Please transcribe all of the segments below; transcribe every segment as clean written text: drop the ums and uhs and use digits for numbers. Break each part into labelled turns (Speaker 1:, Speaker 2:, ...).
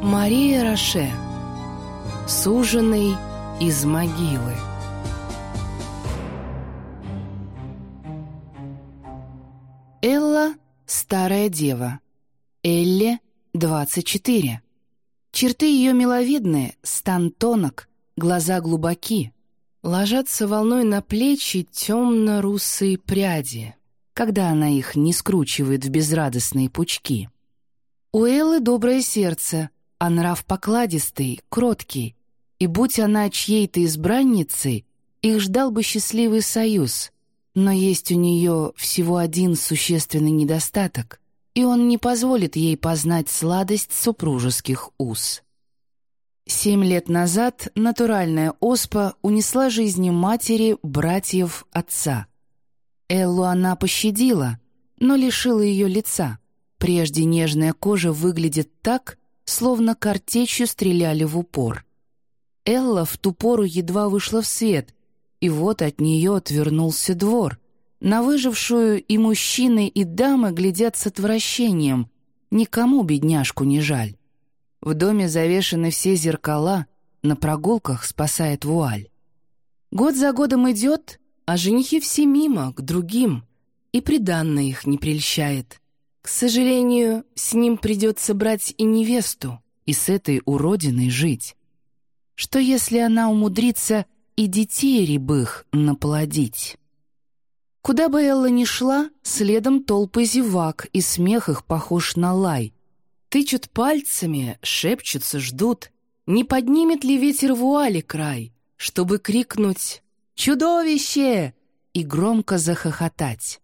Speaker 1: Мария Роше. Суженый из могилы. Элла — старая дева. Элле — 24. Черты ее миловидные, стан тонок, глаза глубоки. Ложатся волной на плечи темно-русые пряди, когда она их не скручивает в безрадостные пучки. У Эллы доброе сердце, а нрав покладистый, кроткий, и будь она чьей-то избранницей, их ждал бы счастливый союз. Но есть у нее всего один существенный недостаток, и он не позволит ей познать сладость супружеских уз. 7 лет назад натуральная оспа унесла жизни матери, братьев, отца. Эллу она пощадила, но лишила ее лица. Прежде нежная кожа выглядит так, словно картечью стреляли в упор. Элла в ту пору едва вышла в свет, и вот от нее отвернулся двор. На выжившую и мужчины, и дамы глядят с отвращением. Никому бедняжку не жаль. В доме завешаны все зеркала, на прогулках спасает вуаль. Год за годом идет, а женихи все мимо, к другим, и приданное их не прельщает. К сожалению, с ним придется брать и невесту, и с этой уродиной жить. Что если она умудрится и детей рябых наплодить? Куда бы Элла ни шла, следом толпы зевак, и смех их похож на лай. Тычут пальцами, шепчутся, ждут, не поднимет ли ветер вуали край, чтобы крикнуть «Чудовище!» и громко захохотать.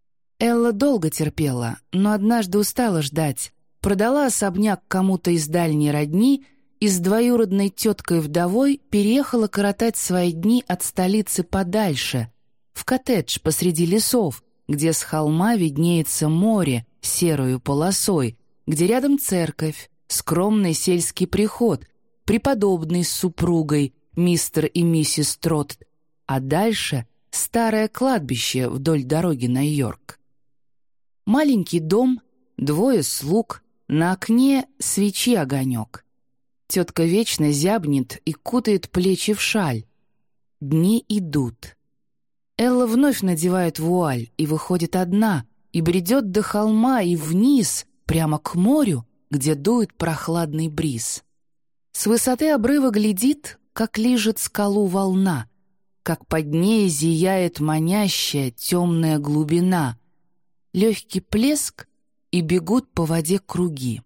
Speaker 1: Элла долго терпела, но однажды устала ждать, продала особняк кому-то из дальней родни и с двоюродной теткой-вдовой переехала коротать свои дни от столицы подальше, в коттедж посреди лесов, где с холма виднеется море серою полосой, где рядом церковь, скромный сельский приход, преподобный с супругой, мистер и миссис Тротт, а дальше старое кладбище вдоль дороги на Йорк. Маленький дом, 2 слуг, на окне свечи огонек. Тетка вечно зябнет и кутает плечи в шаль. Дни идут. Элла вновь надевает вуаль и выходит одна, и бредет до холма и вниз, прямо к морю, где дует прохладный бриз. С высоты обрыва глядит, как лижет скалу волна, как под ней зияет манящая темная глубина, легкий плеск, и бегут по воде круги.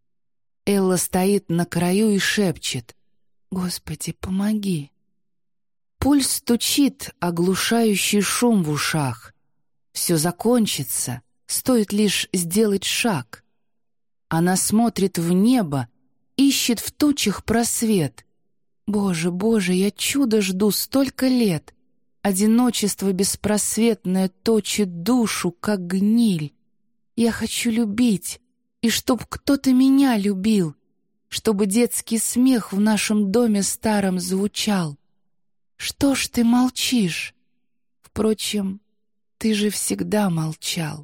Speaker 1: Элла стоит на краю и шепчет: «Господи, помоги!» Пульс стучит, оглушающий шум в ушах. Все закончится, стоит лишь сделать шаг. Она смотрит в небо, ищет в тучах просвет. «Боже, Боже, я чудо жду столько лет!» Одиночество беспросветное точит душу, как гниль. Я хочу любить, и чтоб кто-то меня любил, чтобы детский смех в нашем доме старом звучал. Что ж ты молчишь? Впрочем, ты же всегда молчал.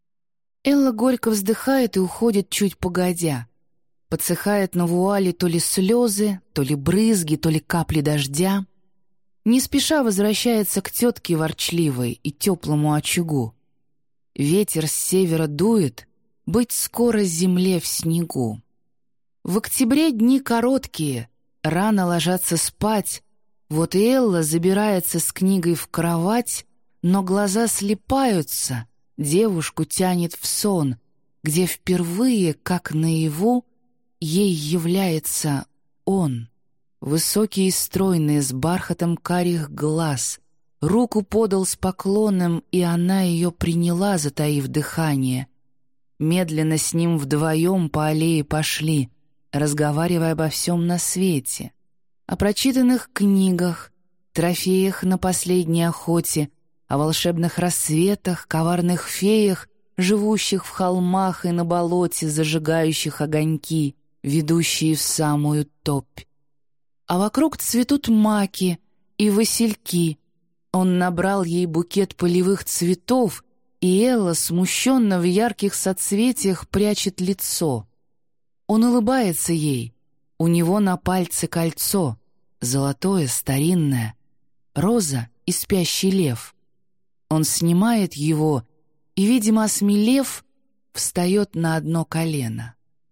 Speaker 1: Элла горько вздыхает и уходит чуть погодя. Подсыхает на вуале то ли слезы, то ли брызги, то ли капли дождя. Не спеша возвращается к тетке ворчливой и теплому очагу. Ветер с севера дует, быть скоро земле в снегу. В октябре дни короткие, рано ложатся спать. Вот и Элла забирается с книгой в кровать, но глаза слипаются, девушку тянет в сон, где впервые, как наяву, ей является он. Высокий и стройный, с бархатом карих глаз. Руку подал с поклоном, и она ее приняла, затаив дыхание. Медленно с ним вдвоем по аллее пошли, разговаривая обо всем на свете. О прочитанных книгах, трофеях на последней охоте, о волшебных рассветах, коварных феях, живущих в холмах и на болоте, зажигающих огоньки, ведущие в самую топь. А вокруг цветут маки и васильки. Он набрал ей букет полевых цветов, и Элла, смущенно в ярких соцветиях, прячет лицо. Он улыбается ей. У него на пальце кольцо, золотое, старинное, роза и спящий лев. Он снимает его и, видимо, осмелев, встает на одно колено.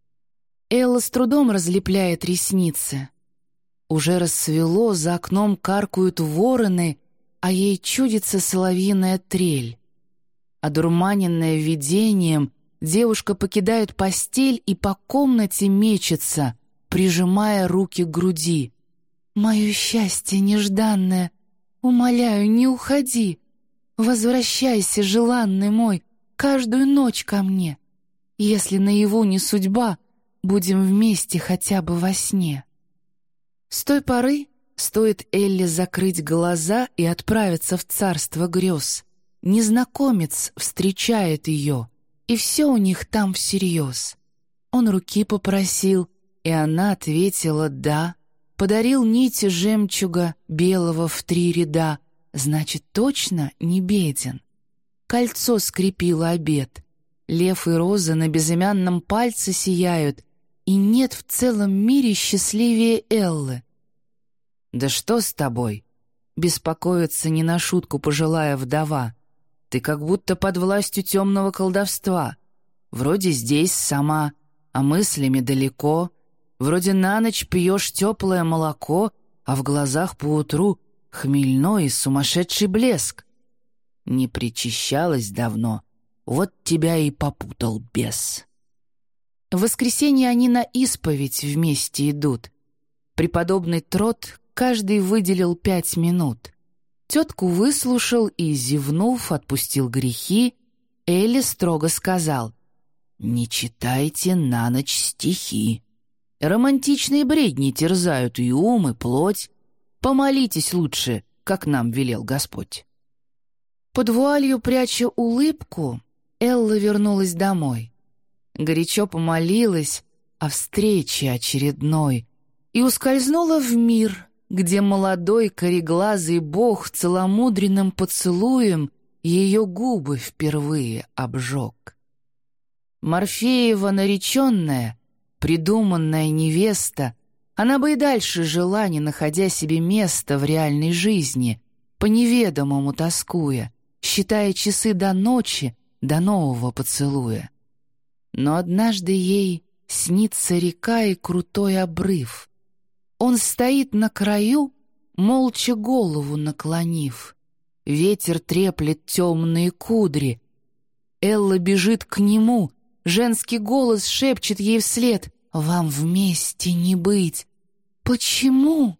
Speaker 1: Элла с трудом разлепляет ресницы. Уже рассвело, за окном каркают вороны, а ей чудится соловьиная трель. Одурманенная видением, девушка покидает постель и по комнате мечется, прижимая руки к груди. «Мое счастье нежданное! Умоляю, не уходи! Возвращайся, желанный мой, каждую ночь ко мне! Если наяву не судьба, будем вместе хотя бы во сне». С той поры стоит Элле закрыть глаза и отправиться в царство грез. Незнакомец встречает ее, и все у них там всерьез. Он руки попросил, и она ответила «да». Подарил нить жемчуга, белого в 3 ряда, значит, точно не беден. Кольцо скрепило обет. Лев и роза на безымянном пальце сияют, и нет в целом мире счастливее Эллы. «Да что с тобой?» — беспокоится не на шутку пожилая вдова. «Ты как будто под властью темного колдовства. Вроде здесь сама, а мыслями далеко. Вроде на ночь пьешь теплое молоко, а в глазах поутру хмельной и сумасшедший блеск. Не причащалась давно, вот тебя и попутал бес». В воскресенье они на исповедь вместе идут. Преподобный Трот каждый выделил 5 минут. Тетку выслушал и, зевнув, отпустил грехи. Элли строго сказал: «Не читайте на ночь стихи. Романтичные бредни терзают и ум, и плоть. Помолитесь лучше, как нам велел Господь». Под вуалью пряча улыбку, Элла вернулась домой. Горячо помолилась о встрече очередной и ускользнула в мир, где молодой кореглазый бог целомудренным поцелуем ее губы впервые обжег. Морфеева нареченная, придуманная невеста, она бы и дальше жила, не находя себе места в реальной жизни, по неведомому тоскуя, считая часы до ночи, до нового поцелуя. Но однажды ей снится река и крутой обрыв. Он стоит на краю, молча голову наклонив. Ветер треплет темные кудри. Элла бежит к нему, женский голос шепчет ей вслед: «Вам вместе не быть». «Почему?»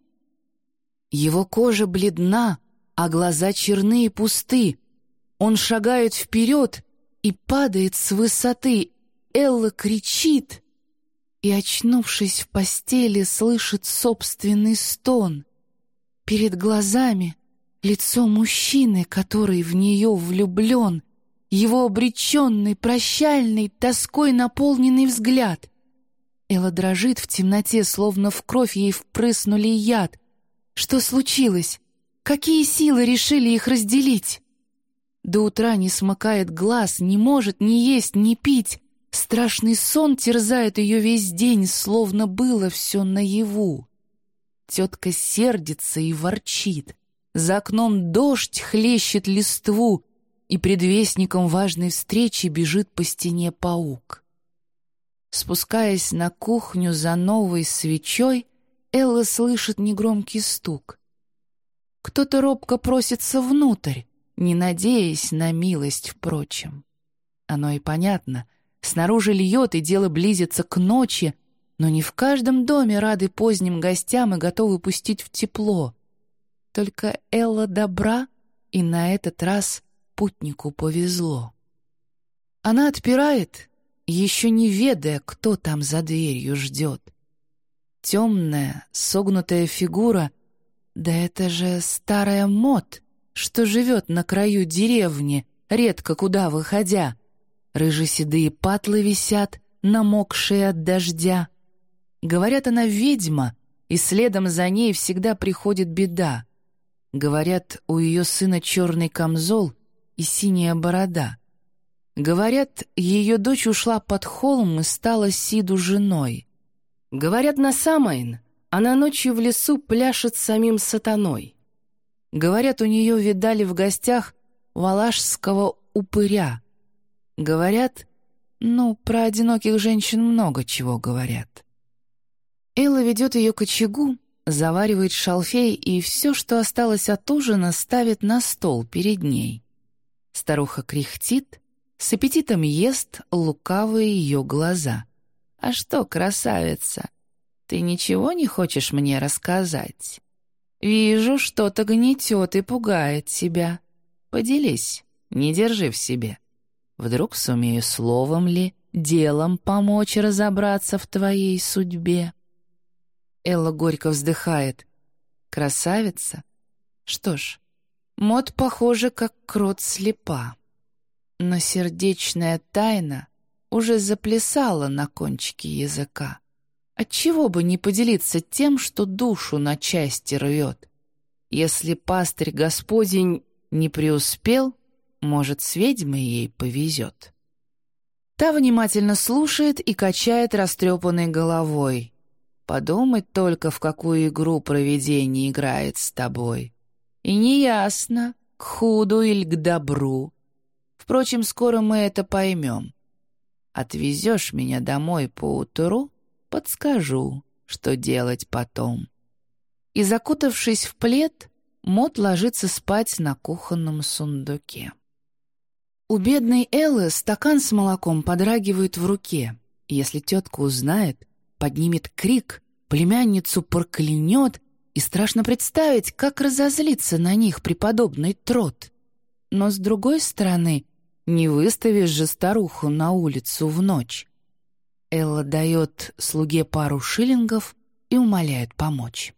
Speaker 1: Его кожа бледна, а глаза черны и пусты. Он шагает вперед и падает с высоты. Элла кричит и, очнувшись в постели, слышит собственный стон. Перед глазами лицо мужчины, который в нее влюблен, его обреченный, прощальный, тоской наполненный взгляд. Элла дрожит в темноте, словно в кровь ей впрыснули яд. Что случилось? Какие силы решили их разделить? До утра не смыкает глаз, не может ни есть, ни пить. Страшный сон терзает ее весь день, словно было все наяву. Тетка сердится и ворчит. За окном дождь хлещет листву, и предвестником важной встречи бежит по стене паук. Спускаясь на кухню за новой свечой, Элла слышит негромкий стук. Кто-то робко просится внутрь, не надеясь на милость, впрочем. Оно и понятно. Снаружи льет, и дело близится к ночи, но не в каждом доме рады поздним гостям и готовы пустить в тепло. Только Элла добра, и на этот раз путнику повезло. Она отпирает, еще не ведая, кто там за дверью ждет. Темная, согнутая фигура, да это же старая Мот, что живет на краю деревни, редко куда выходя. Рыжеседые патлы висят, намокшие от дождя. Говорят, она ведьма, и следом за ней всегда приходит беда. Говорят, у ее сына черный камзол и синяя борода. Говорят, ее дочь ушла под холм и стала Сиду женой. Говорят, на Самайн она ночью в лесу пляшет с самим сатаной. Говорят, у нее видали в гостях валашского упыря. Говорят, про одиноких женщин много чего говорят. Элла ведет ее к очагу, заваривает шалфей и все, что осталось от ужина, ставит на стол перед ней. Старуха кряхтит, с аппетитом ест лукавые ее глаза. «А что, красавица, ты ничего не хочешь мне рассказать? Вижу, что-то гнетет и пугает тебя. Поделись, не держи в себе. Вдруг сумею словом ли, делом помочь разобраться в твоей судьбе». Элла горько вздыхает. «Красавица? Что ж, Мот, похоже, как крот слепа. Но сердечная тайна уже заплясала на кончике языка. Отчего бы не поделиться тем, что душу на части рвет? Если пастырь Господень не преуспел, может, с ведьмой ей повезет». Та внимательно слушает и качает растрепанной головой. «Подумать только, в какую игру провидение играет с тобой. И неясно, к худу или к добру. Впрочем, скоро мы это поймем. Отвезешь меня домой поутру, подскажу, что делать потом». И, закутавшись в плед, Мот ложится спать на кухонном сундуке. У бедной Эллы стакан с молоком подрагивает в руке. Если тетка узнает, поднимет крик, племянницу проклянет, и страшно представить, как разозлится на них преподобный Трот. Но, с другой стороны, не выставишь же старуху на улицу в ночь. Элла дает слуге пару шиллингов и умоляет помочь.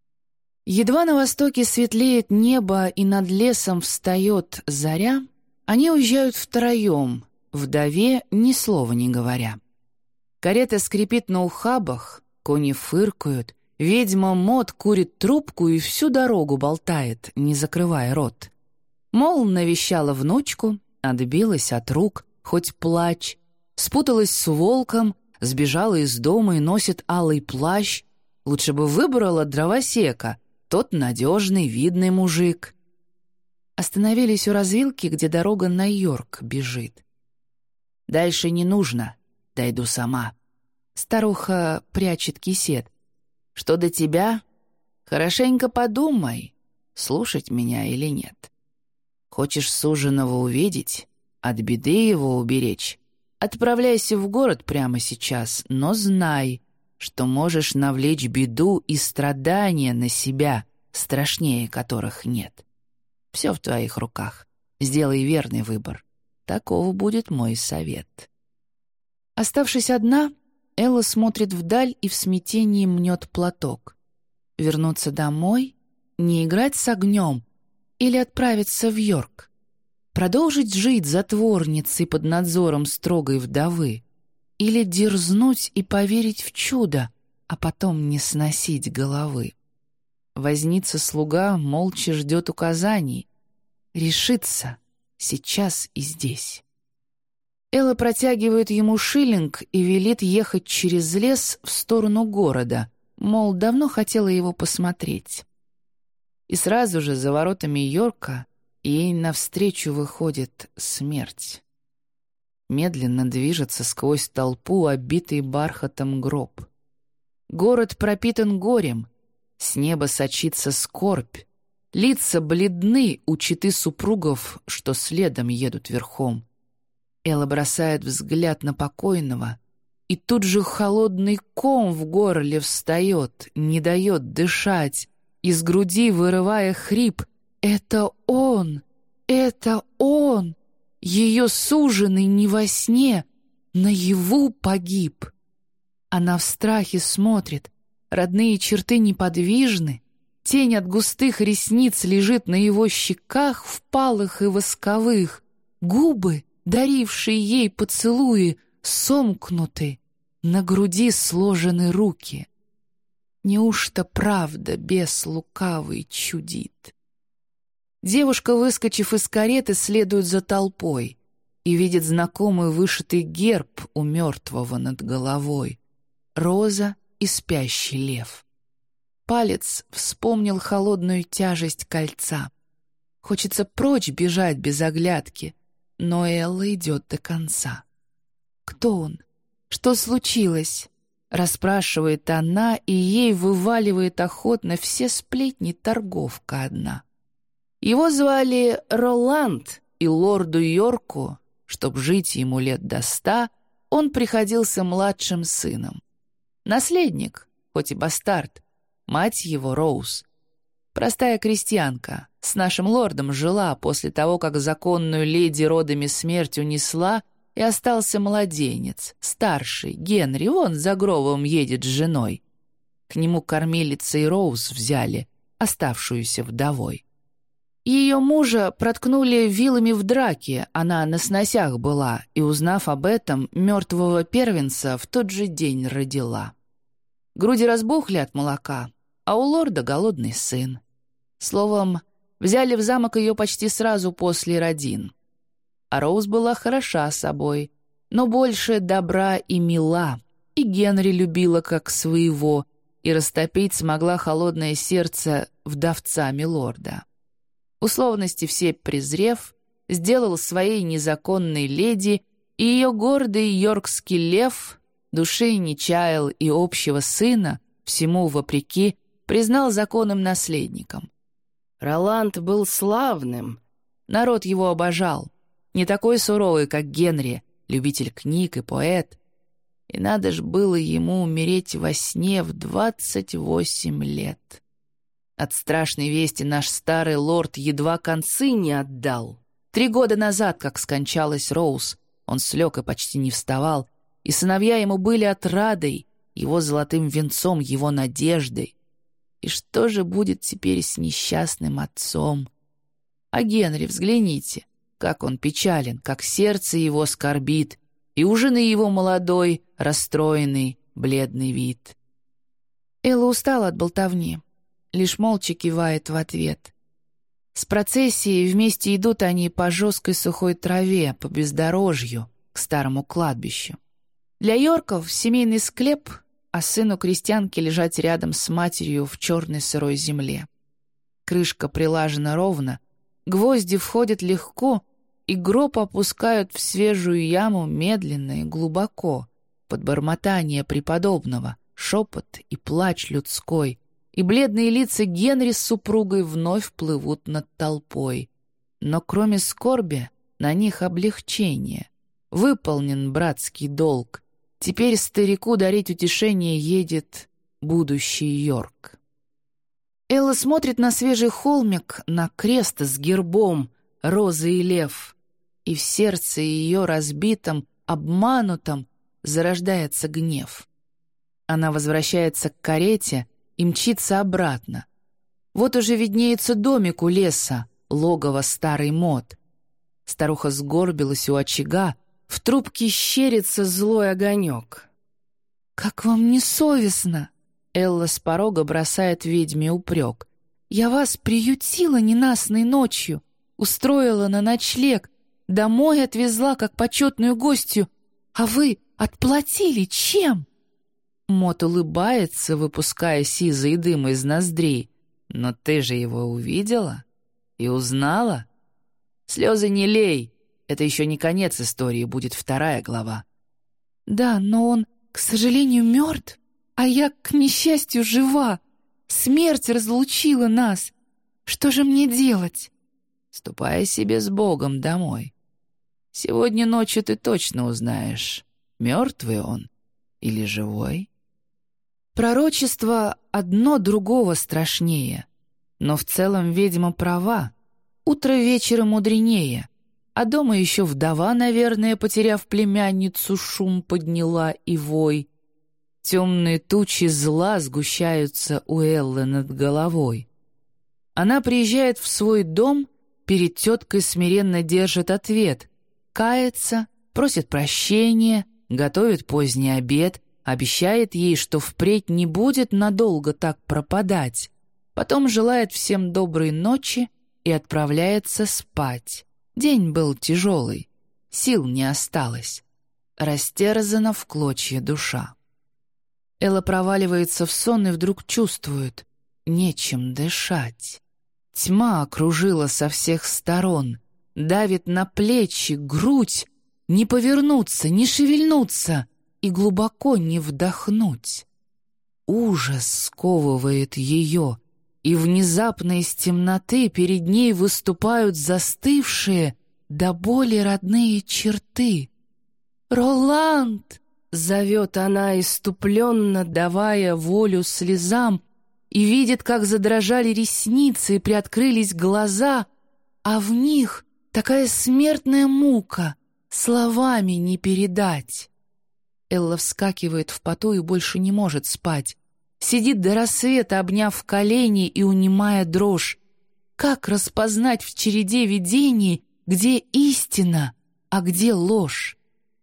Speaker 1: Едва на востоке светлеет небо и над лесом встает заря, они уезжают втроем, вдове ни слова не говоря. Карета скрипит на ухабах, кони фыркают, ведьма Мот курит трубку и всю дорогу болтает, не закрывая рот. Мол, навещала внучку, отбилась от рук, хоть плачь, спуталась с волком, сбежала из дома и носит алый плащ. Лучше бы выбрала дровосека, тот надежный, видный мужик. Остановились у развилки, где дорога на Йорк бежит. «Дальше не нужно, дойду сама». Старуха прячет кисет. «Что до тебя? Хорошенько подумай, слушать меня или нет. Хочешь суженого увидеть, от беды его уберечь? Отправляйся в город прямо сейчас, но знай, что можешь навлечь беду и страдания на себя, страшнее которых нет. Все в твоих руках. Сделай верный выбор. Таков будет мой совет». Оставшись одна, Элла смотрит вдаль и в смятении мнет платок. Вернуться домой? Не играть с огнем? Или отправиться в Йорк? Продолжить жить затворницей под надзором строгой вдовы? Или дерзнуть и поверить в чудо, а потом не сносить головы? Возница-слуга молча ждет указаний. Решится сейчас и здесь. Элла протягивает ему шиллинг и велит ехать через лес в сторону города, мол, давно хотела его посмотреть. И сразу же за воротами Йорка ей навстречу выходит смерть. Медленно движется сквозь толпу, обитый бархатом гроб. Город пропитан горем, с неба сочится скорбь, лица бледны у четы супругов, что следом едут верхом. Элла бросает взгляд на покойного, и тут же холодный ком в горле встает, не дает дышать, из груди вырывая хрип. «Это он! Это он! Ее суженый не во сне, наяву погиб!» Она в страхе смотрит, родные черты неподвижны, тень от густых ресниц лежит на его щеках впалых и восковых, губы, дарившие ей поцелуи, сомкнуты, на груди сложены руки. Неужто правда бес лукавый чудит? Девушка, выскочив из кареты, следует за толпой. и видит знакомый вышитый герб у мертвого над головой. Роза и спящий лев. Палец вспомнил холодную тяжесть кольца. Хочется прочь бежать без оглядки, но Элла идет до конца. «Кто он? Что случилось?» — расспрашивает она, и ей вываливает охотно все сплетни торговка одна. Его звали Роланд, и лорду Йорку, чтоб жить ему лет до 100, он приходился младшим сыном. Наследник, хоть и бастард, мать его Роуз. Простая крестьянка, с нашим лордом жила после того, как законную леди родами смерть унесла, и остался младенец, старший, Генри, вон за гробом едет с женой. К нему кормилица и Роуз взяли, оставшуюся вдовой. Ее мужа проткнули вилами в драке, она на сносях была, и, узнав об этом, мертвого первенца в тот же день родила. Груди разбухли от молока, а у лорда голодный сын. Словом, взяли в замок ее почти сразу после родин. А Роуз была хороша собой, но больше добра и мила, и Генри любила как своего, и растопить смогла холодное сердце вдовца милорда. Условности все презрев, сделал своей незаконной леди, и ее гордый йоркский лев души не чаял и общего сына, всему вопреки, признал законным наследником. Роланд был славным, народ его обожал, не такой суровый, как Генри, любитель книг и поэт. И надо ж было ему умереть во сне в 28 лет. От страшной вести наш старый лорд едва концы не отдал. 3 года назад, как скончалась Роуз, он слег и почти не вставал, и сыновья ему были отрадой, его золотым венцом, его надеждой. И что же будет теперь с несчастным отцом? А Генри, взгляните, как он печален, как сердце его скорбит, и у жены его молодой, расстроенный, бледный вид. Элла устала от болтовни, лишь молча кивает в ответ. С процессией вместе идут они по жесткой сухой траве, по бездорожью, к старому кладбищу. Для Йорков семейный склеп, а сыну крестьянки лежать рядом с матерью в черной сырой земле. Крышка прилажена ровно, гвозди входят легко, и гроб опускают в свежую яму медленно и глубоко, под бормотание преподобного, шепот и плач людской, и бледные лица Генри с супругой вновь плывут над толпой. Но кроме скорби на них облегчение. Выполнен братский долг. Теперь старику дарить утешение едет будущий Йорк. Элла смотрит на свежий холмик, на крест с гербом, роза и лев, и в сердце ее разбитом, обманутом зарождается гнев. Она возвращается к карете и мчится обратно. Вот уже виднеется домик у леса, логово старый мод. Старуха сгорбилась у очага, в трубке щерится злой огонек. «Как вам не совестно?» Элла с порога бросает ведьме упрек. «Я вас приютила ненастной ночью, устроила на ночлег, домой отвезла, как почетную гостью, а вы отплатили чем?» Мот улыбается, выпуская сизый дым из ноздрей. «Но ты же его увидела и узнала? Слезы не лей, это еще не конец истории, будет 2 глава». «Да, но он, к сожалению, мертв, а я, к несчастью, жива. Смерть разлучила нас. Что же мне делать?»
Speaker 2: «Ступай себе с Богом домой. Сегодня ночью ты точно узнаешь, мертвый он или живой».
Speaker 1: Пророчество одно другого страшнее. Но в целом ведьма права. Утро вечера мудренее. А дома еще вдова, наверное, потеряв племянницу, шум подняла и вой. Темные тучи зла сгущаются у Эллы над головой. Она приезжает в свой дом, перед теткой смиренно держит ответ, кается, просит прощения, готовит поздний обед, обещает ей, что впредь не будет надолго так пропадать, потом желает всем доброй ночи и отправляется спать. День был тяжелый.
Speaker 2: сил не осталось. Растерзана в клочья душа. Элла проваливается в сон и вдруг чувствует — нечем дышать. Тьма окружила со всех сторон, давит на плечи, грудь, не повернуться, не шевельнуться и глубоко не вдохнуть. Ужас сковывает ее, и внезапно из темноты перед ней выступают застывшие до боли родные черты. «Роланд!» — зовет она иступленно, давая волю слезам, и видит, как задрожали ресницы и приоткрылись глаза, а в них такая смертная мука, словами не передать. Элла вскакивает в поту и больше не может спать. Сидит до рассвета, обняв колени и унимая дрожь. Как распознать в череде видений, где истина, а где ложь?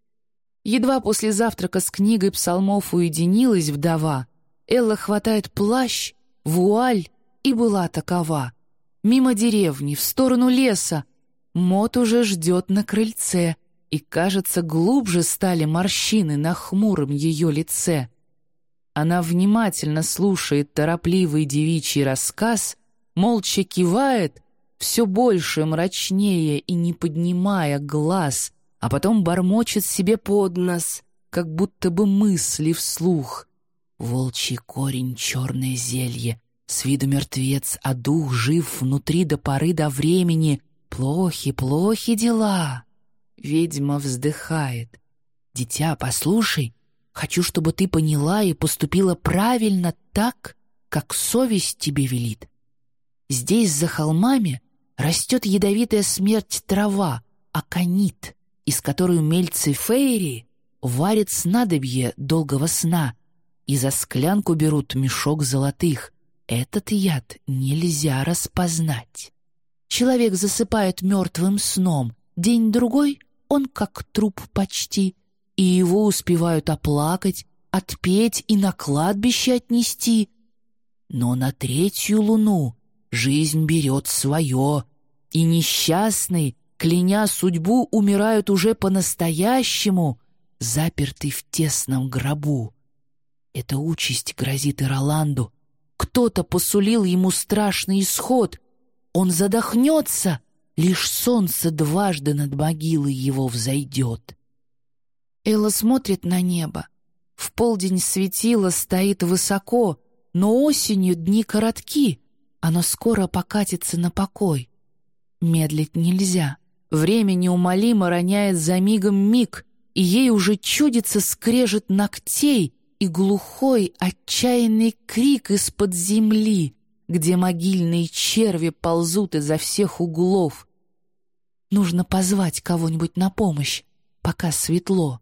Speaker 2: Едва после завтрака с книгой псалмов уединилась вдова, Элла хватает плащ, вуаль и была такова. Мимо деревни, в сторону леса. Мот уже ждет на крыльце, и, кажется, глубже стали морщины на хмуром ее лице. Она внимательно слушает торопливый девичий рассказ, молча кивает, все больше мрачнее и не поднимая глаз, а потом бормочет себе под нос, как будто бы мысли вслух. Волчий корень, черное зелье, с виду мертвец, а дух жив внутри до поры до времени. Плохи, плохи дела. Ведьма вздыхает. «Дитя, послушай, хочу, чтобы ты поняла и поступила правильно так, как совесть тебе велит. Здесь, за холмами, растет ядовитая смерть трава, аконит, из которой умельцы фейри варят снадобье долгого сна и за склянку берут мешок золотых. Этот яд нельзя распознать. Человек засыпает мертвым сном, день-другой он как труп почти, и его успевают оплакать, отпеть и на кладбище отнести. Но на третью луну жизнь берет свое, и несчастный, кляня судьбу, умирают уже по-настоящему, запертый в тесном гробу. Эта участь грозит и Роланду. Кто-то посулил ему страшный исход. Он задохнется, лишь солнце дважды над могилой его взойдет. Элла смотрит на небо. В полдень светило стоит высоко, но осенью дни коротки, оно скоро покатится на покой. Медлить нельзя. Время неумолимо роняет за мигом миг, и ей уже чудится скрежет ногтей и глухой отчаянный крик из-под земли, где могильные черви ползут изо всех углов. Нужно позвать кого-нибудь на помощь, пока светло.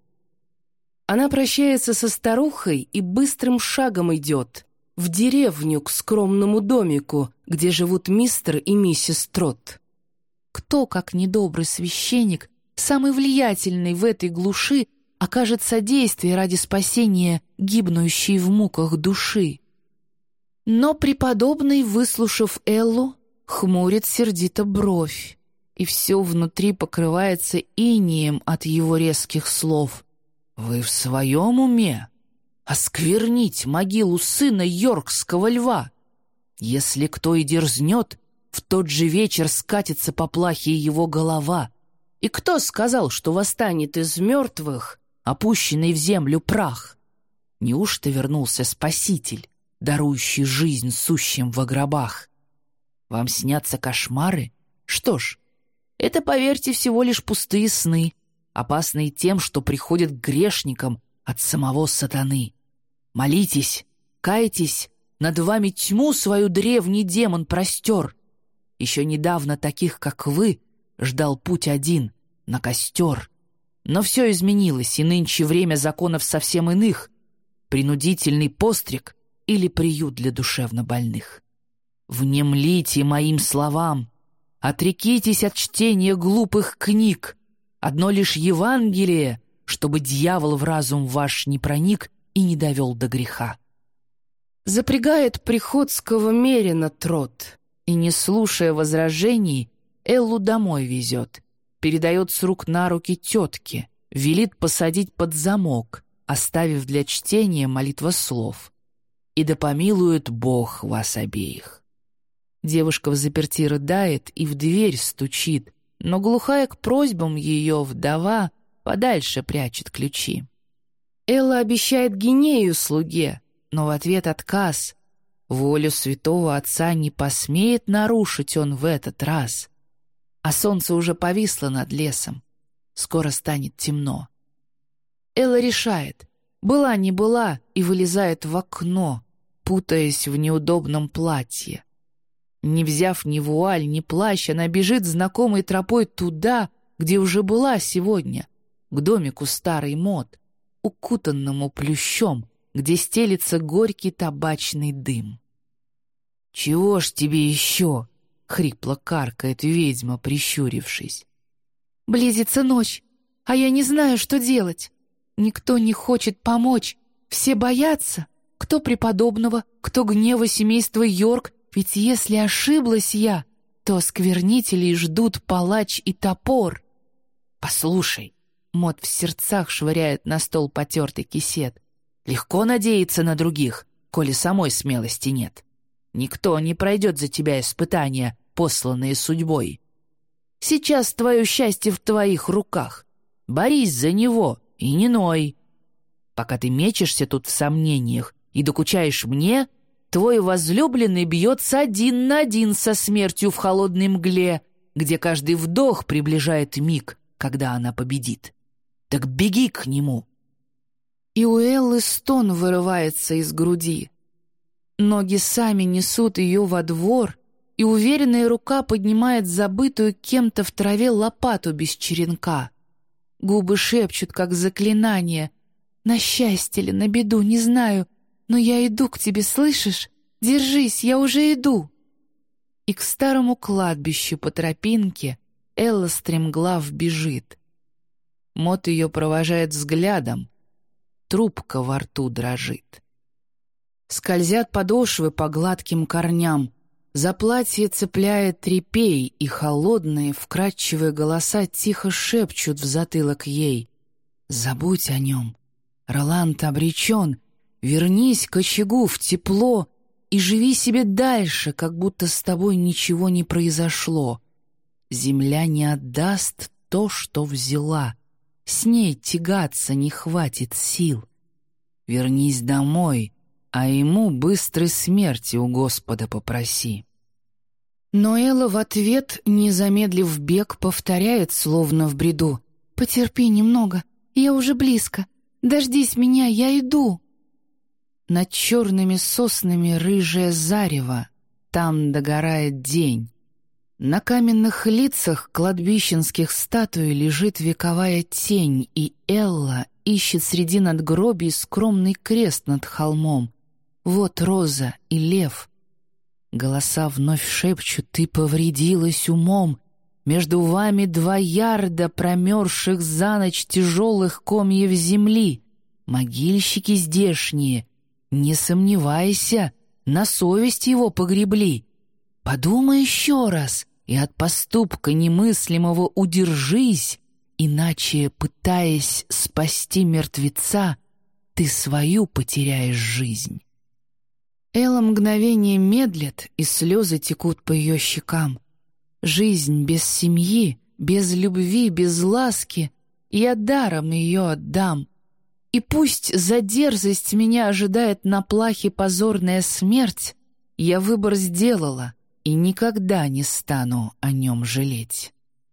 Speaker 2: Она прощается со старухой и быстрым шагом идет в деревню к скромному домику, где живут мистер и миссис Тротт. Кто, как недобрый священник, самый влиятельный в этой глуши, окажет содействие ради спасения гибнущей в муках души? Но преподобный, выслушав Эллу, хмурит сердито бровь, и все внутри покрывается инеем от его резких слов. «Вы в своем уме? Осквернить могилу сына йоркского льва? Если кто и дерзнет, в тот же вечер скатится по плахе его голова. И кто сказал, что восстанет из мертвых опущенный в землю прах? Неужто вернулся Спаситель, дарующий жизнь сущим во гробах? Вам снятся кошмары? Что ж, это, поверьте, всего лишь пустые сны, опасные тем, что приходят к грешникам от самого сатаны. Молитесь, кайтесь, над вами тьму свою древний демон простер. Еще недавно таких, как вы, ждал путь один — на костер. Но все изменилось, и нынче время законов совсем иных — принудительный постриг или приют для душевнобольных. Внемлите моим словам, отрекитесь от чтения глупых книг. Одно лишь Евангелие, чтобы дьявол в разум ваш не проник и не довел до греха. Запрягает приходского мерина Тротт, и, не слушая возражений, Эллу домой везет. передает с рук на руки тетке, велит посадить под замок, оставив для чтения молитвослов. «И да помилует Бог вас обеих». Девушка взаперти рыдает и в дверь стучит, но глухая к просьбам ее вдова подальше прячет ключи. Элла обещает гинею слуге, но в ответ отказ. Волю святого отца не посмеет нарушить он в этот раз. А солнце уже повисло над лесом. Скоро станет темно. Элла решает. Была не была и вылезает в окно, путаясь в неудобном платье. Не взяв ни вуаль, ни плащ, она бежит знакомой тропой туда, где уже была сегодня, к домику старой Мод, укутанному плющом, где стелится горький табачный дым. «Чего ж тебе еще?» — хрипло каркает ведьма, прищурившись.
Speaker 1: «Близится ночь, а я не знаю, что делать. Никто не хочет помочь, все боятся. Кто преподобного, кто гнева семейства Йорк, ведь если ошиблась я, то сквернителей ждут палач и топор».
Speaker 2: «Послушай», — Мод в сердцах швыряет на стол потертый кисет, «легко надеяться на других, коли самой смелости нет. Никто не пройдет за тебя испытания, посланные судьбой. Сейчас твое счастье в твоих руках. Борись за него и не ной. Пока ты мечешься тут в сомнениях и докучаешь мне, твой возлюбленный бьется один на один со смертью в холодной мгле, где каждый вдох приближает миг, когда она победит. Так беги к нему».
Speaker 1: И у Эллы стон вырывается из груди. Ноги сами несут ее во двор, и уверенная рука поднимает забытую кем-то в траве лопату без черенка. Губы шепчут, как заклинание. «На счастье ли, на беду, не знаю, но я иду к тебе, слышишь? Держись, я уже иду». И к старому кладбищу по тропинке Элла стремглав бежит.
Speaker 2: Мот ее провожает взглядом. Трубка во рту дрожит. Скользят подошвы по гладким корням, за платье цепляет трепей, и холодные, вкрадчивые голоса тихо шепчут в затылок ей: «Забудь о нем. Роланд обречен. Вернись к очагу в тепло и живи себе дальше, как будто с тобой ничего не произошло. Земля не отдаст то, что взяла. С ней тягаться не хватит сил. Вернись домой, а ему быстрой смерти у Господа попроси».
Speaker 1: Но Элла в ответ, не замедлив бег, повторяет, словно в бреду: «Потерпи немного, я уже близко. Дождись меня, я иду».
Speaker 2: Над черными соснами рыжее зарево, там догорает день. На каменных лицах кладбищенских статуй лежит вековая тень, и Элла ищет среди надгробий скромный крест над холмом. Вот роза и лев. Голоса вновь шепчут: «Ты повредилась умом. Между вами 2 ярда промерзших за ночь тяжелых комьев земли. Могильщики здешние, не сомневайся, на совесть его погребли. Подумай еще раз и от поступка немыслимого удержись, иначе, пытаясь спасти мертвеца, ты свою потеряешь жизнь».
Speaker 1: Элла мгновение медлит, и слезы текут по ее щекам. Жизнь без семьи, без любви, без ласки я даром ее отдам. И пусть за дерзость меня ожидает на плахе позорная смерть, я выбор сделала и никогда не стану о нем жалеть.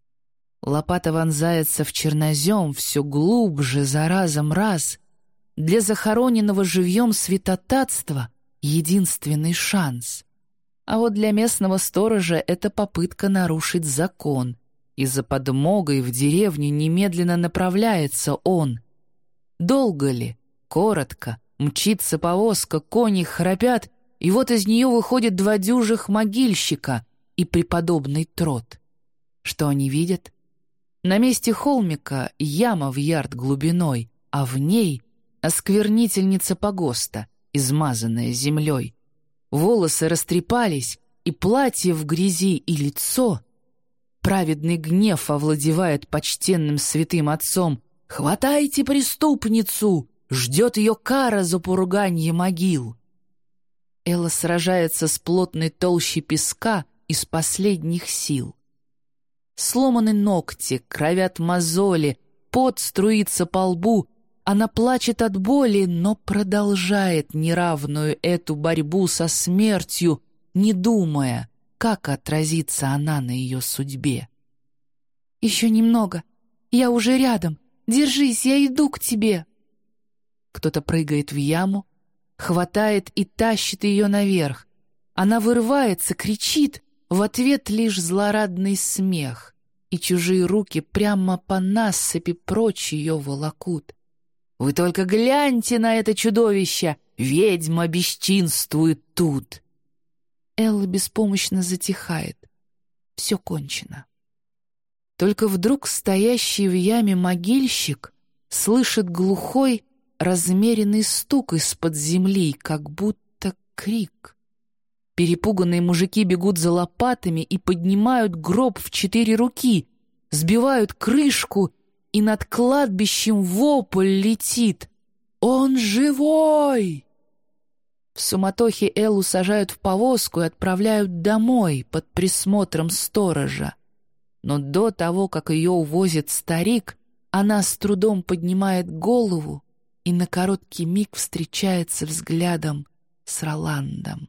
Speaker 1: Лопата вонзается в чернозем все глубже за разом раз. Для захороненного живьем святотатства единственный шанс. А вот для местного сторожа это попытка нарушить закон, и за подмогой в деревню немедленно направляется он. Долго ли? Коротко. Мчится повозка, кони храпят, и вот из нее выходят 2 дюжих могильщика и преподобный Трот. Что они видят? На месте холмика яма в ярд глубиной, а в ней осквернительница погоста, измазанная землей. Волосы растрепались, и платье в грязи, и лицо.
Speaker 2: праведный гнев овладевает почтенным святым отцом. «Хватайте преступницу! Ждет ее кара за поруганье могил!» Элла сражается с плотной толщей песка из последних сил. Сломаны ногти, кровят мозоли, пот струится по лбу. Она плачет от боли, но продолжает неравную эту борьбу со смертью, не думая, как отразится она на ее судьбе.
Speaker 1: «Еще немного. Я уже рядом. Держись, я иду к тебе».
Speaker 2: Кто-то прыгает в яму, хватает и тащит ее наверх. Она вырывается, кричит, в ответ лишь злорадный смех, и чужие руки прямо по насыпи прочь ее волокут. «Вы только гляньте на это чудовище! Ведьма бесчинствует тут!»
Speaker 1: Элла беспомощно затихает. Все кончено.
Speaker 2: Только вдруг стоящий в яме могильщик слышит глухой, размеренный стук из-под земли, как будто крик. Перепуганные мужики бегут за лопатами и поднимают гроб в 4 руки, сбивают крышку, и над кладбищем вопль летит. «Он живой!» В суматохе Эллу сажают в повозку и отправляют домой под присмотром сторожа. Но до того, как ее увозит старик, она с трудом поднимает голову и на короткий миг встречается взглядом с Роландом.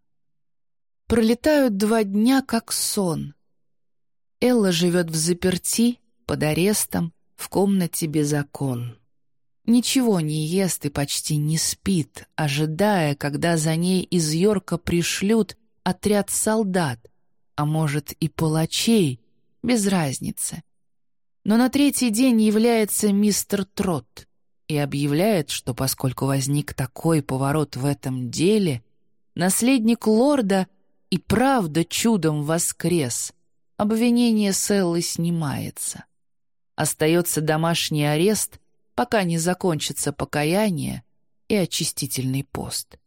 Speaker 2: Пролетают 2 дня, как сон. Элла живет взаперти, под арестом, в комнате без окон. Ничего не ест и почти не спит, ожидая, когда за ней из Йорка пришлют отряд солдат, а может и палачей, без разницы. Но на 3-й день является мистер Тротт и объявляет, что поскольку возник такой поворот в этом деле, наследник лорда и правда чудом воскрес, обвинение с Эллы снимается. Остается домашний арест, пока не закончится покаяние и очистительный пост.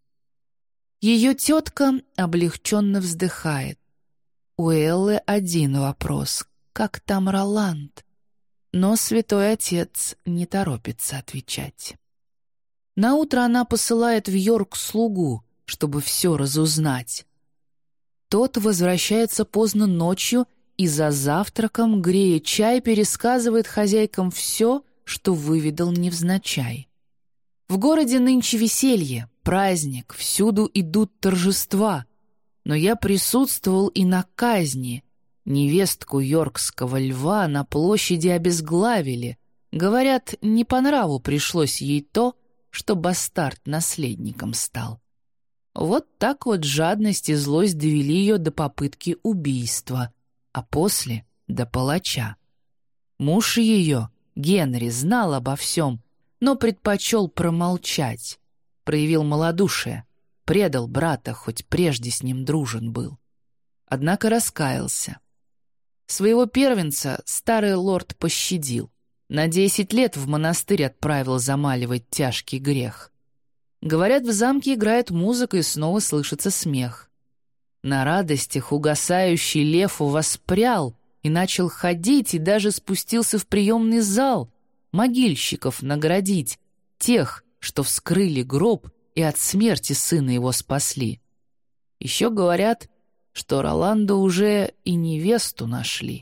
Speaker 2: Ее тетка облегченно вздыхает. У Эллы один вопрос — как там Роланд? Но святой отец не торопится отвечать. Наутро она посылает в Йорк слугу, чтобы все разузнать. Тот возвращается поздно ночью и за завтраком, грея чай, пересказывает хозяйкам все, что выведал невзначай. В городе нынче веселье, праздник, всюду идут торжества, но я присутствовал и на казни. Невестку йоркского льва на площади обезглавили. Говорят, не по нраву пришлось ей то, что бастард наследником стал. Вот так вот жадность и злость довели ее до попытки убийства, а после — до палача. Муж ее, Генри, знал обо всем, но предпочел промолчать. Проявил малодушие, предал брата, хоть прежде с ним дружен был. Однако раскаялся. Своего первенца старый лорд пощадил. На 10 лет в монастырь отправил замаливать тяжкий грех. Говорят, в замке играет музыка и снова слышится смех. На радостях угасающий лев воспрял и начал ходить, и даже спустился в приемный зал могильщиков наградить, тех, что вскрыли гроб и от смерти сына его спасли. Еще говорят, что Роланду уже и невесту нашли.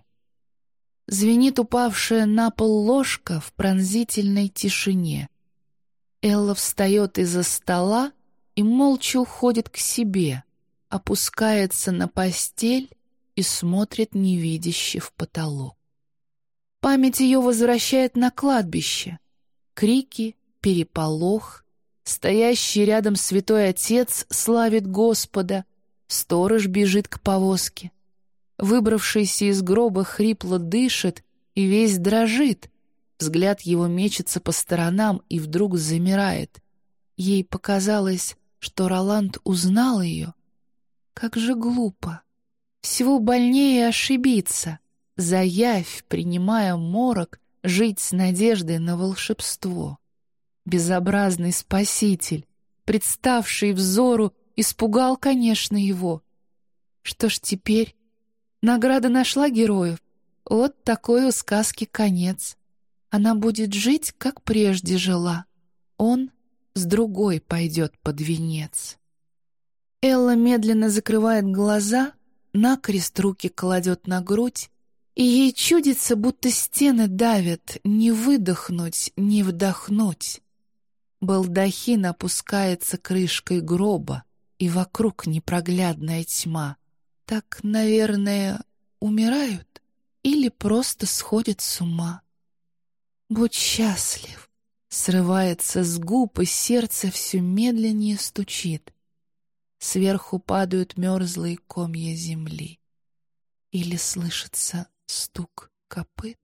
Speaker 2: Звенит упавшая на пол ложка в пронзительной тишине. Элла встает из-за стола и молча уходит к себе, опускается на постель и смотрит невидяще в потолок. Память ее возвращает на кладбище. Крики, переполох, стоящий рядом святой отец славит Господа, сторож бежит к повозке. Выбравшийся из гроба хрипло дышит и весь дрожит. Взгляд его мечется по сторонам и вдруг замирает. Ей показалось, что Роланд узнал ее. Как же глупо. Всего больнее ошибиться, заявь, принимая морок, жить с надеждой на волшебство. Безобразный спаситель, представший взору, испугал, конечно, его. Что ж теперь? Награда нашла героев.
Speaker 1: Вот такой у сказки конец. Она будет жить, как прежде жила. Он с другой пойдет под венец. Элла медленно закрывает глаза, накрест руки кладет на грудь, и ей чудится, будто стены давят, не выдохнуть, не вдохнуть. Балдахин опускается крышкой гроба, и вокруг непроглядная тьма. Так, наверное, умирают или просто сходят с ума. «Будь счастлив!» Срывается с губ, и сердце все медленнее стучит. Сверху падают мерзлые комья земли. Или слышится стук копыт.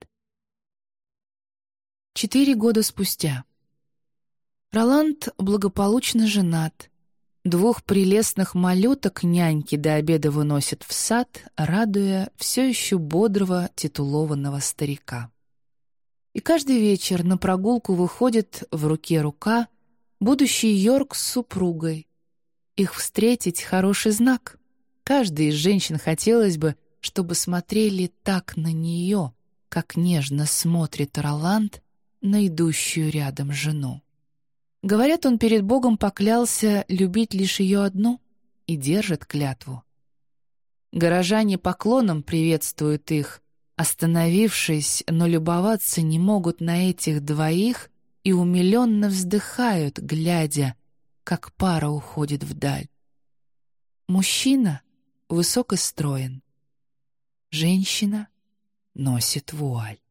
Speaker 1: 4 года спустя. Роланд благополучно женат. 2 прелестных малюток няньки до обеда выносят в сад, радуя все еще бодрого титулованного старика. И каждый вечер на прогулку выходит в руке рука будущий Йорк с супругой. Их встретить — хороший знак. Каждой из женщин хотелось бы, чтобы смотрели так на нее, как нежно смотрит Роланд на идущую рядом жену. Говорят, он перед Богом поклялся любить лишь ее одну и держит клятву. Горожане поклоном приветствуют их, остановившись, но любоваться не могут на этих двоих и умиленно вздыхают, глядя, как пара уходит вдаль. Мужчина высоко строен, женщина носит вуаль.